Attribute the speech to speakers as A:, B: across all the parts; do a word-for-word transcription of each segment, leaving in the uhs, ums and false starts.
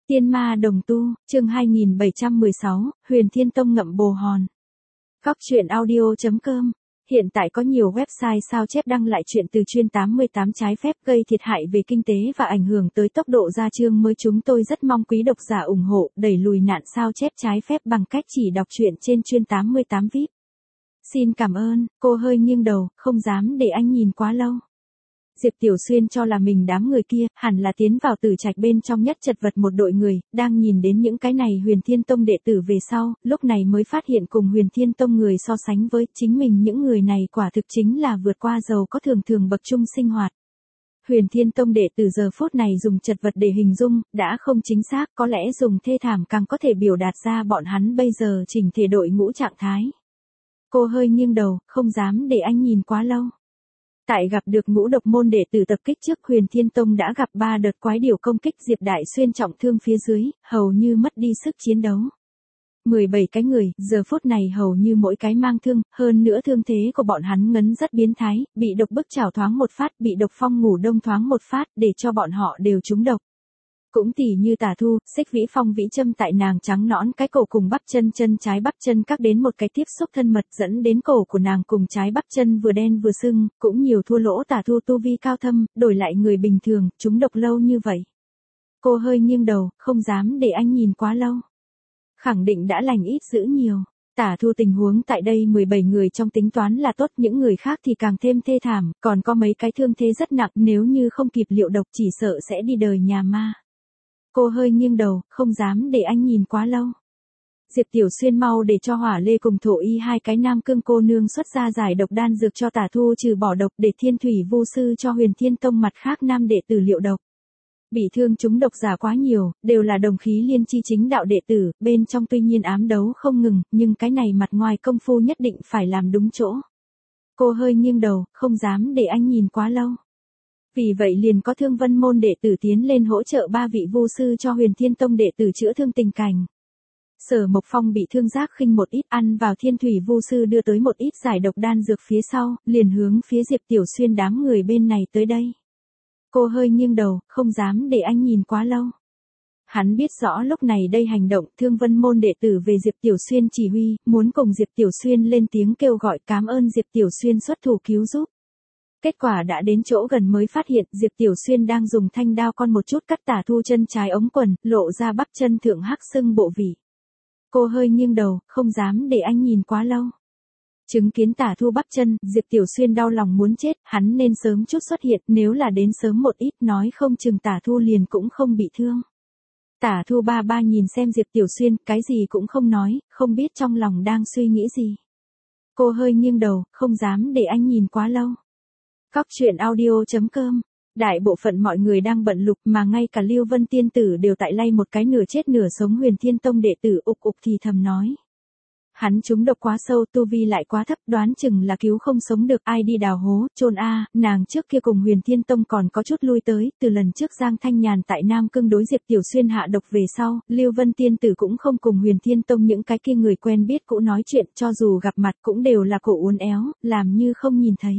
A: Tiên ma đồng tu, chương hai nghìn bảy trăm mười sáu, Huyền Thiên Tông ngậm bồ hòn. Góc truyện audio chấm com. Hiện tại có nhiều website sao chép đăng lại chuyện từ chuyên tám mươi tám trái phép gây thiệt hại về kinh tế và ảnh hưởng tới tốc độ ra chương mới. Chúng tôi rất mong quý độc giả ủng hộ, đẩy lùi nạn sao chép trái phép bằng cách chỉ đọc truyện trên chuyên tám mươi tám vi ai pi. Xin cảm ơn. Cô hơi nghiêng đầu, không dám để anh nhìn quá lâu. Diệp Tiểu Xuyên cho là mình đám người kia, hẳn là tiến vào tử trạch bên trong nhất chật vật một đội người, đang nhìn đến những cái này Huyền Thiên Tông đệ tử về sau, lúc này mới phát hiện cùng Huyền Thiên Tông người so sánh với chính mình những người này quả thực chính là vượt qua giàu có thường thường bậc trung sinh hoạt. Huyền Thiên Tông đệ tử giờ phút này dùng chật vật để hình dung, đã không chính xác, có lẽ dùng thê thảm càng có thể biểu đạt ra bọn hắn bây giờ chỉnh thể đội ngũ trạng thái. Cô hơi nghiêng đầu, không dám để anh nhìn quá lâu. Tại gặp được ngũ độc môn đệ tử tập kích trước, Huyền Thiên Tông đã gặp ba đợt quái điểu công kích. Diệp Đại Xuyên trọng thương phía dưới, hầu như mất đi sức chiến đấu. mười bảy cái người, giờ phút này hầu như mỗi cái mang thương, hơn nữa thương thế của bọn hắn ngấn rất biến thái, bị độc bức chảo thoáng một phát, bị độc phong ngủ đông thoáng một phát, để cho bọn họ đều trúng độc. Cũng tỉ như Tả Thu, Xích Vĩ Phong vĩ châm tại nàng trắng nõn cái cổ cùng bắp chân chân trái bắp chân các đến một cái tiếp xúc thân mật, dẫn đến cổ của nàng cùng trái bắp chân vừa đen vừa sưng, cũng nhiều thua lỗ Tả Thu tu vi cao thâm, đổi lại người bình thường, chúng độc lâu như vậy. Cô hơi nghiêng đầu, không dám để anh nhìn quá lâu. Khẳng định đã lành ít dữ nhiều. Tả Thu tình huống tại đây mười bảy người trong tính toán là tốt, những người khác thì càng thêm thê thảm, còn có mấy cái thương thế rất nặng, nếu như không kịp liệu độc chỉ sợ sẽ đi đời nhà ma. Cô hơi nghiêng đầu, không dám để anh nhìn quá lâu. Diệp Tiểu Xuyên mau để cho Hỏa Lê cùng Thổ Y hai cái nam cương cô nương xuất ra giải độc đan dược cho Tả Thu trừ bỏ độc, để Thiên Thủy Vu sư cho Huyền Thiên Tông mặt khác nam đệ tử liệu độc. Bị thương chúng độc giả quá nhiều, đều là đồng khí liên chi chính đạo đệ tử, bên trong tuy nhiên ám đấu không ngừng, nhưng cái này mặt ngoài công phu nhất định phải làm đúng chỗ. Cô hơi nghiêng đầu, không dám để anh nhìn quá lâu. Vì vậy liền có Thương Vân môn đệ tử tiến lên hỗ trợ ba vị vu sư cho Huyền Thiên Tông đệ tử chữa thương tình cảnh. Sở Mộc Phong bị thương giác khinh một ít, ăn vào Thiên Thủy Vu sư đưa tới một ít giải độc đan dược phía sau, liền hướng phía Diệp Tiểu Xuyên đám người bên này tới đây. Cô hơi nghiêng đầu, không dám để anh nhìn quá lâu. Hắn biết rõ lúc này đây hành động Thương Vân môn đệ tử về Diệp Tiểu Xuyên chỉ huy, muốn cùng Diệp Tiểu Xuyên lên tiếng kêu gọi cảm ơn Diệp Tiểu Xuyên xuất thủ cứu giúp. Kết quả đã đến chỗ gần mới phát hiện Diệp Tiểu Xuyên đang dùng thanh đao con một chút cắt Tả Thu chân trái ống quần, lộ ra bắp chân thượng hắc sưng bộ vị. Cô hơi nghiêng đầu, không dám để anh nhìn quá lâu. Chứng kiến Tả Thu bắp chân, Diệp Tiểu Xuyên đau lòng muốn chết, hắn nên sớm chút xuất hiện, nếu là đến sớm một ít nói không chừng Tả Thu liền cũng không bị thương. Tả Thu ba ba nhìn xem Diệp Tiểu Xuyên, cái gì cũng không nói, không biết trong lòng đang suy nghĩ gì. Cô hơi nghiêng đầu, không dám để anh nhìn quá lâu. Góc truyện audio chấm com. Đại bộ phận mọi người đang bận lục mà ngay cả Lưu Vân Tiên Tử đều tại lay một cái nửa chết nửa sống Huyền Thiên Tông đệ tử ục ục thì thầm nói. Hắn trúng độc quá sâu, tu vi lại quá thấp, đoán chừng là cứu không sống được, ai đi đào hố, chôn a. Nàng trước kia cùng Huyền Thiên Tông còn có chút lui tới, từ lần trước Giang Thanh Nhàn tại Nam Cương đối Diệp Tiểu Xuyên hạ độc về sau, Lưu Vân Tiên Tử cũng không cùng Huyền Thiên Tông những cái kia người quen biết cũ nói chuyện, cho dù gặp mặt cũng đều là cổ uốn éo, làm như không nhìn thấy.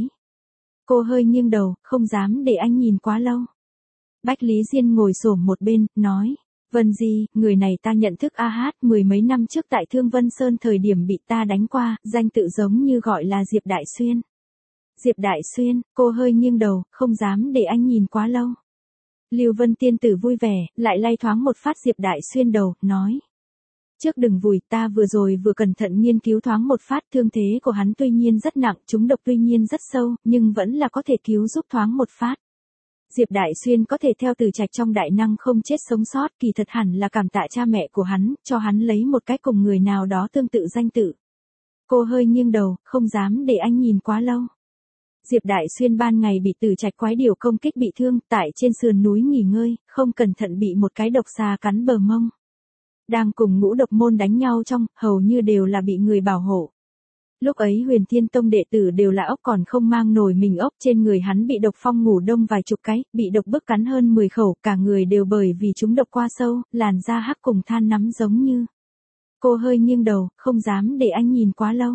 A: Cô hơi nghiêng đầu, không dám để anh nhìn quá lâu. Bách Lý Diên ngồi xổm một bên, nói. Vân Di, người này ta nhận thức a hát, mười mấy năm trước tại Thương Vân Sơn thời điểm bị ta đánh qua, danh tự giống như gọi là Diệp Đại Xuyên. Diệp Đại Xuyên, cô hơi nghiêng đầu, không dám để anh nhìn quá lâu. Lưu Vân Tiên Tử vui vẻ, lại lay thoáng một phát Diệp Đại Xuyên đầu, nói. Trước đừng vùi, ta vừa rồi vừa cẩn thận nghiên cứu thoáng một phát, thương thế của hắn tuy nhiên rất nặng, trúng độc tuy nhiên rất sâu, nhưng vẫn là có thể cứu giúp thoáng một phát. Diệp Đại Xuyên có thể theo từ trạch trong đại năng không chết sống sót, kỳ thật hẳn là cảm tạ cha mẹ của hắn, cho hắn lấy một cái cùng người nào đó tương tự danh tự. Cô hơi nghiêng đầu, không dám để anh nhìn quá lâu. Diệp Đại Xuyên ban ngày bị từ trạch quái điểu công kích bị thương, tại trên sườn núi nghỉ ngơi, không cẩn thận bị một cái độc xà cắn bờ mông. Đang cùng ngũ độc môn đánh nhau trong, hầu như đều là bị người bảo hộ. Lúc ấy Huyền Thiên Tông đệ tử đều là ốc còn không mang nổi mình ốc, trên người hắn bị độc phong ngủ đông vài chục cái, bị độc bức cắn hơn mười khẩu, cả người đều bởi vì chúng độc qua sâu, làn da hắc cùng than nắm giống như. Cô hơi nghiêng đầu, không dám để anh nhìn quá lâu.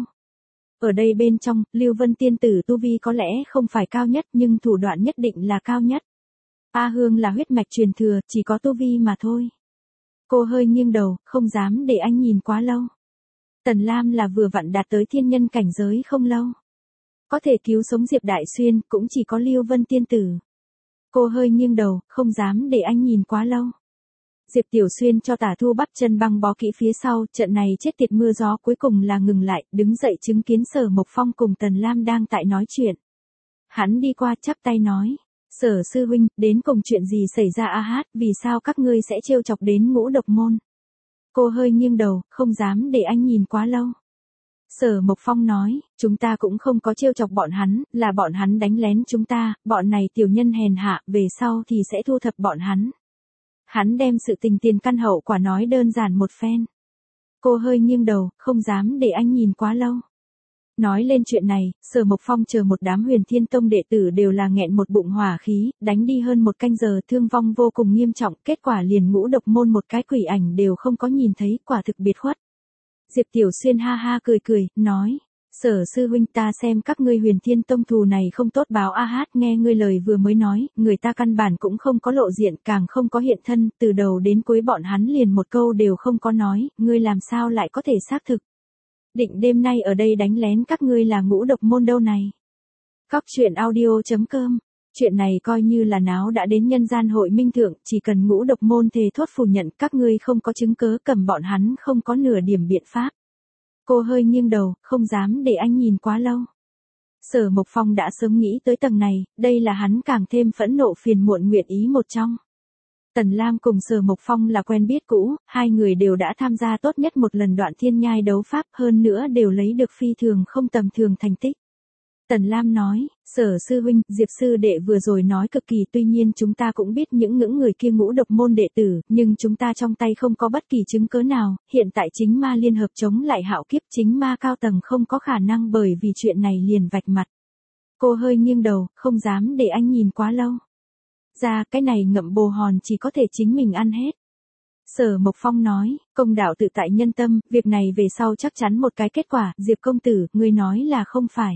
A: Ở đây bên trong, Lưu Vân Tiên Tử tu vi có lẽ không phải cao nhất nhưng thủ đoạn nhất định là cao nhất. A Hương là huyết mạch truyền thừa, chỉ có tu vi mà thôi. Cô hơi nghiêng đầu, không dám để anh nhìn quá lâu. Tần Lam là vừa vặn đạt tới thiên nhân cảnh giới không lâu. Có thể cứu sống Diệp Đại Xuyên, cũng chỉ có Lưu Vân tiên tử. Cô hơi nghiêng đầu, không dám để anh nhìn quá lâu. Diệp Tiểu Xuyên cho Tả Thu bắp chân băng bó kỹ phía sau, trận này chết tiệt mưa gió cuối cùng là ngừng lại, đứng dậy chứng kiến Sở Mộc Phong cùng Tần Lam đang tại nói chuyện. Hắn đi qua chắp tay nói, Sở sư huynh, đến cùng chuyện gì xảy ra a hát, vì sao các ngươi sẽ trêu chọc đến Ngũ Độc Môn? Cô hơi nghiêng đầu, không dám để anh nhìn quá lâu. Sở Mộc Phong nói, chúng ta cũng không có trêu chọc bọn hắn, là bọn hắn đánh lén chúng ta, bọn này tiểu nhân hèn hạ, về sau thì sẽ thu thập bọn hắn. Hắn đem sự tình tiền căn hậu quả nói đơn giản một phen. Cô hơi nghiêng đầu, không dám để anh nhìn quá lâu. Nói lên chuyện này, Sở Mộc Phong chờ một đám Huyền Thiên Tông đệ tử đều là nghẹn một bụng hỏa khí, đánh đi hơn một canh giờ thương vong vô cùng nghiêm trọng, kết quả liền Ngũ Độc Môn một cái quỷ ảnh đều không có nhìn thấy, quả thực biệt khuất. Diệp Tiểu Xuyên ha ha cười cười, nói, Sở sư huynh ta xem các ngươi Huyền Thiên Tông thù này không tốt báo a hát, nghe ngươi lời vừa mới nói, người ta căn bản cũng không có lộ diện, càng không có hiện thân, từ đầu đến cuối bọn hắn liền một câu đều không có nói, ngươi làm sao lại có thể xác thực. Định đêm nay ở đây đánh lén các ngươi là Ngũ Độc Môn đâu này. Cóc truyện audio chấm com. Chuyện này coi như là náo đã đến nhân gian hội minh thượng, chỉ cần Ngũ Độc Môn thề thốt phủ nhận các ngươi không có chứng cớ cầm bọn hắn không có nửa điểm biện pháp. Cô hơi nghiêng đầu, không dám để anh nhìn quá lâu. Sở Mộc Phong đã sớm nghĩ tới tầng này, đây là hắn càng thêm phẫn nộ phiền muộn nguyện ý một trong. Tần Lam cùng Sở Mộc Phong là quen biết cũ, hai người đều đã tham gia tốt nhất một lần Đoạn Thiên Nhai đấu pháp, hơn nữa đều lấy được phi thường không tầm thường thành tích. Tần Lam nói, Sở sư huynh, Diệp sư đệ vừa rồi nói cực kỳ, tuy nhiên chúng ta cũng biết những ngưỡng người kia Ngũ Độc Môn đệ tử, nhưng chúng ta trong tay không có bất kỳ chứng cứ nào, hiện tại chính ma liên hợp chống lại Hạo Kiếp, chính ma cao tầng không có khả năng bởi vì chuyện này liền vạch mặt. Cô hơi nghiêng đầu, không dám để anh nhìn quá lâu. Ra, cái này ngậm bồ hòn chỉ có thể chính mình ăn hết. Sở Mộc Phong nói, công đạo tự tại nhân tâm, việc này về sau chắc chắn một cái kết quả, Diệp công tử, ngươi nói là không phải.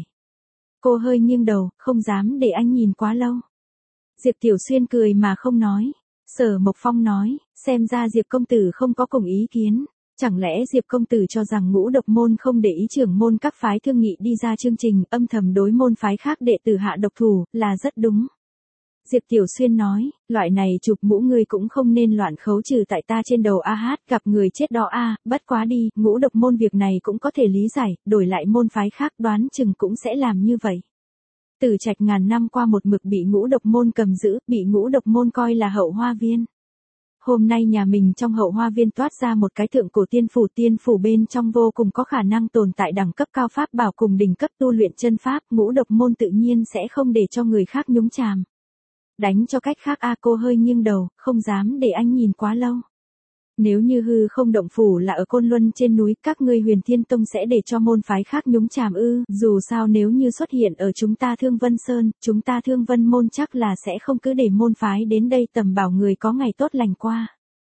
A: Cô hơi nghiêng đầu, không dám để anh nhìn quá lâu. Diệp Tiểu Xuyên cười mà không nói. Sở Mộc Phong nói, xem ra Diệp công tử không có cùng ý kiến. Chẳng lẽ Diệp công tử cho rằng Ngũ Độc Môn không để ý trưởng môn các phái thương nghị đi ra chương trình, âm thầm đối môn phái khác đệ tử hạ độc thủ, là rất đúng. Diệp Tiểu Xuyên nói, loại này chụp mũ ngươi cũng không nên loạn khấu trừ tại ta trên đầu a hát, gặp người chết đó a, bất quá đi, Ngũ Độc Môn việc này cũng có thể lý giải, đổi lại môn phái khác đoán chừng cũng sẽ làm như vậy. Tử Trạch ngàn năm qua một mực bị Ngũ Độc Môn cầm giữ, bị Ngũ Độc Môn coi là hậu hoa viên. Hôm nay nhà mình trong hậu hoa viên toát ra một cái thượng cổ tiên phủ, tiên phủ bên trong vô cùng có khả năng tồn tại đẳng cấp cao pháp bảo cùng đỉnh cấp tu luyện chân pháp, Ngũ Độc Môn tự nhiên sẽ không để cho người khác nhúng chàm. Đánh cho cách khác a cô hơi nghiêng đầu, không dám để anh nhìn quá lâu. Nếu như hư không động phủ là ở Côn Luân trên núi, các ngươi Huyền Thiên Tông sẽ để cho môn phái khác nhúng chàm ư, dù sao nếu như xuất hiện ở chúng ta Thương Vân Sơn, chúng ta Thương Vân Môn chắc là sẽ không cứ để môn phái đến đây tầm bảo người có ngày tốt lành qua.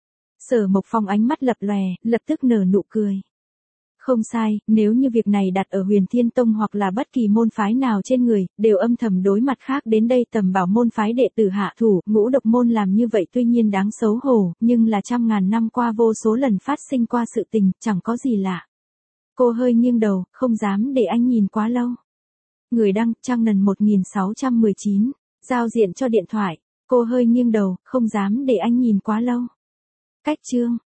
A: Sở Mộc Phong ánh mắt lập lòe, lập tức nở nụ cười. Không sai, nếu như việc này đặt ở Huyền Thiên Tông hoặc là bất kỳ môn phái nào trên người, đều âm thầm đối mặt khác đến đây tầm bảo môn phái đệ tử hạ thủ, Ngũ Độc Môn làm như vậy tuy nhiên đáng xấu hổ, nhưng là trăm ngàn năm qua vô số lần phát sinh qua sự tình, chẳng có gì lạ. Cô hơi nghiêng đầu, không dám để anh nhìn quá lâu. Người đăng, Trang Nần một nghìn sáu trăm mười chín, giao diện cho điện thoại, cô hơi nghiêng đầu, không dám để anh nhìn quá lâu. Cách chương